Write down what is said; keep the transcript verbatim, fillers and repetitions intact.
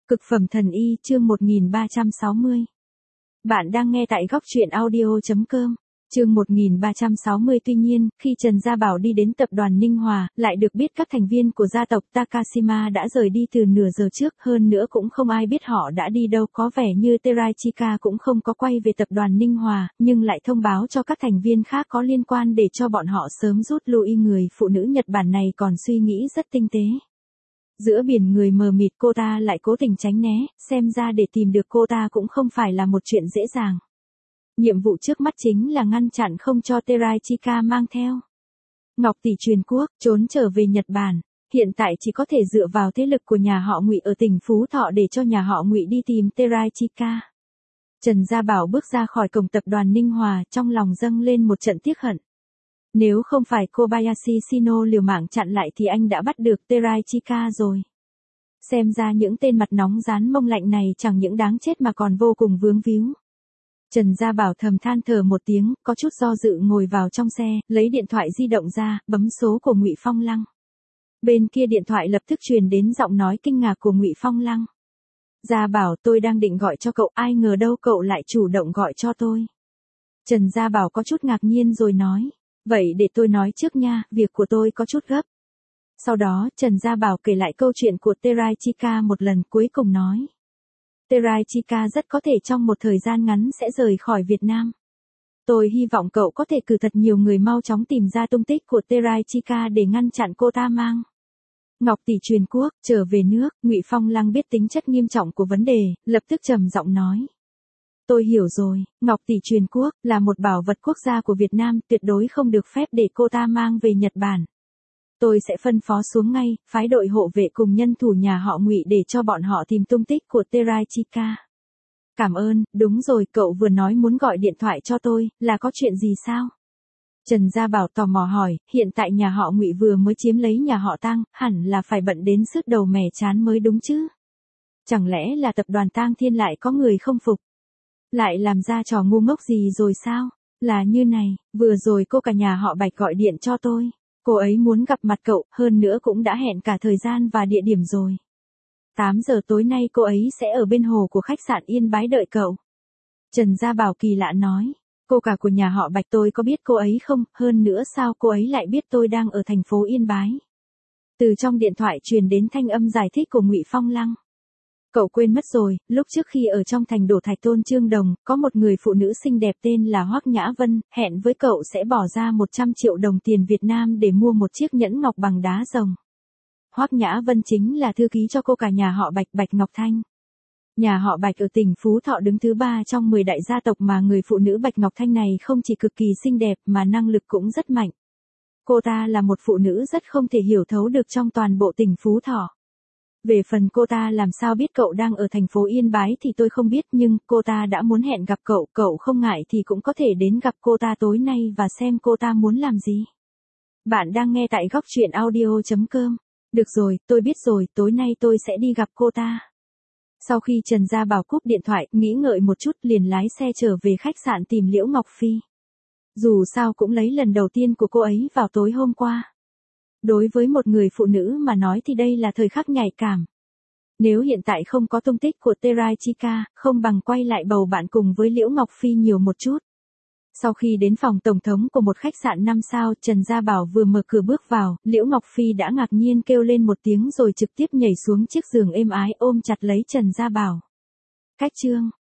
Cực phẩm thần y chương một nghìn ba trăm sáu mươi. Bạn đang nghe tại góc truyện audio chấm com. Chương một nghìn ba trăm sáu mươi. Tuy nhiên, khi Trần Gia Bảo đi đến tập đoàn Ninh Hòa, lại được biết các thành viên của gia tộc Takashima đã rời đi từ nửa giờ trước, hơn nữa cũng không ai biết họ đã đi đâu. Có vẻ như Teraichika cũng không có quay về tập đoàn Ninh Hòa, nhưng lại thông báo cho các thành viên khác có liên quan để cho bọn họ sớm rút lui. Người phụ nữ Nhật Bản này còn suy nghĩ rất tinh tế. Giữa biển người mờ mịt cô ta lại cố tình tránh né, xem ra để tìm được cô ta cũng không phải là một chuyện dễ dàng. Nhiệm vụ trước mắt chính là ngăn chặn không cho Teraichika mang theo Ngọc tỷ truyền quốc, trốn trở về Nhật Bản. Hiện tại chỉ có thể dựa vào thế lực của nhà họ Ngụy ở tỉnh Phú Thọ để cho nhà họ Ngụy đi tìm Teraichika. Trần Gia Bảo bước ra khỏi cổng tập đoàn Ninh Hòa, trong lòng dâng lên một trận tiếc hận. Nếu không phải Kobayashi Shino liều mạng chặn lại thì anh đã bắt được Teraichika rồi. Xem ra những tên mặt nóng rán mông lạnh này chẳng những đáng chết mà còn vô cùng vướng víu. Trần Gia Bảo thầm than thở một tiếng, có chút do dự ngồi vào trong xe, lấy điện thoại di động ra, bấm số của Ngụy Phong Lăng. Bên kia điện thoại lập tức truyền đến giọng nói kinh ngạc của Ngụy Phong Lăng. Gia Bảo, tôi đang định gọi cho cậu, ai ngờ đâu cậu lại chủ động gọi cho tôi. Trần Gia Bảo có chút ngạc nhiên rồi nói. Vậy để tôi nói trước nha, việc của tôi có chút gấp. Sau đó, Trần Gia Bảo kể lại câu chuyện của Teraichika một lần, cuối cùng nói. Teraichika rất có thể trong một thời gian ngắn sẽ rời khỏi Việt Nam. Tôi hy vọng cậu có thể cử thật nhiều người mau chóng tìm ra tung tích của Teraichika để ngăn chặn cô ta mang Ngọc tỷ truyền quốc trở về nước. Ngụy Phong Lăng biết tính chất nghiêm trọng của vấn đề, lập tức trầm giọng nói. Tôi hiểu rồi, Ngọc tỷ truyền quốc là một bảo vật quốc gia của Việt Nam, tuyệt đối không được phép để cô ta mang về Nhật Bản. Tôi sẽ phân phó xuống ngay, phái đội hộ vệ cùng nhân thủ nhà họ Ngụy để cho bọn họ tìm tung tích của Teraichika. Cảm ơn, đúng rồi, cậu vừa nói muốn gọi điện thoại cho tôi, là có chuyện gì sao? Trần Gia Bảo tò mò hỏi, hiện tại nhà họ Ngụy vừa mới chiếm lấy nhà họ Tang, hẳn là phải bận đến sứt đầu mẻ trán mới đúng chứ? Chẳng lẽ là tập đoàn Tang Thiên lại có người không phục? Lại làm ra trò ngu ngốc gì rồi sao? Là như này, vừa rồi cô cả nhà họ Bạch gọi điện cho tôi. Cô ấy muốn gặp mặt cậu, hơn nữa cũng đã hẹn cả thời gian và địa điểm rồi. tám giờ tối nay cô ấy sẽ ở bên hồ của khách sạn Yên Bái đợi cậu. Trần Gia Bảo kỳ lạ nói, cô cả của nhà họ Bạch tôi có biết cô ấy không, hơn nữa sao cô ấy lại biết tôi đang ở thành phố Yên Bái. Từ trong điện thoại truyền đến thanh âm giải thích của Ngụy Phong Lăng. Cậu quên mất rồi, lúc trước khi ở trong thành Đổ Thạch Tôn Trương Đồng, có một người phụ nữ xinh đẹp tên là Hoắc Nhã Vân, hẹn với cậu sẽ bỏ ra một trăm triệu đồng tiền Việt Nam để mua một chiếc nhẫn ngọc bằng đá rồng. Hoắc Nhã Vân chính là thư ký cho cô cả nhà họ Bạch, Bạch Ngọc Thanh. Nhà họ Bạch ở tỉnh Phú Thọ đứng thứ ba trong mười đại gia tộc, mà người phụ nữ Bạch Ngọc Thanh này không chỉ cực kỳ xinh đẹp mà năng lực cũng rất mạnh. Cô ta là một phụ nữ rất không thể hiểu thấu được trong toàn bộ tỉnh Phú Thọ. Về phần cô ta làm sao biết cậu đang ở thành phố Yên Bái thì tôi không biết, nhưng cô ta đã muốn hẹn gặp cậu, cậu không ngại thì cũng có thể đến gặp cô ta tối nay và xem cô ta muốn làm gì. Bạn đang nghe tại góc truyện audio chấm com. Được rồi, tôi biết rồi, tối nay tôi sẽ đi gặp cô ta. Sau khi Trần Gia Bảo cúp điện thoại, nghĩ ngợi một chút liền lái xe trở về khách sạn tìm Liễu Ngọc Phi. Dù sao cũng lấy lần đầu tiên của cô ấy vào tối hôm qua. Đối với một người phụ nữ mà nói thì đây là thời khắc nhạy cảm. Nếu hiện tại không có tung tích của Teraichika, không bằng quay lại bầu bạn cùng với Liễu Ngọc Phi nhiều một chút. Sau khi đến phòng tổng thống của một khách sạn năm sao, Trần Gia Bảo vừa mở cửa bước vào, Liễu Ngọc Phi đã ngạc nhiên kêu lên một tiếng rồi trực tiếp nhảy xuống chiếc giường êm ái ôm chặt lấy Trần Gia Bảo. Cách chương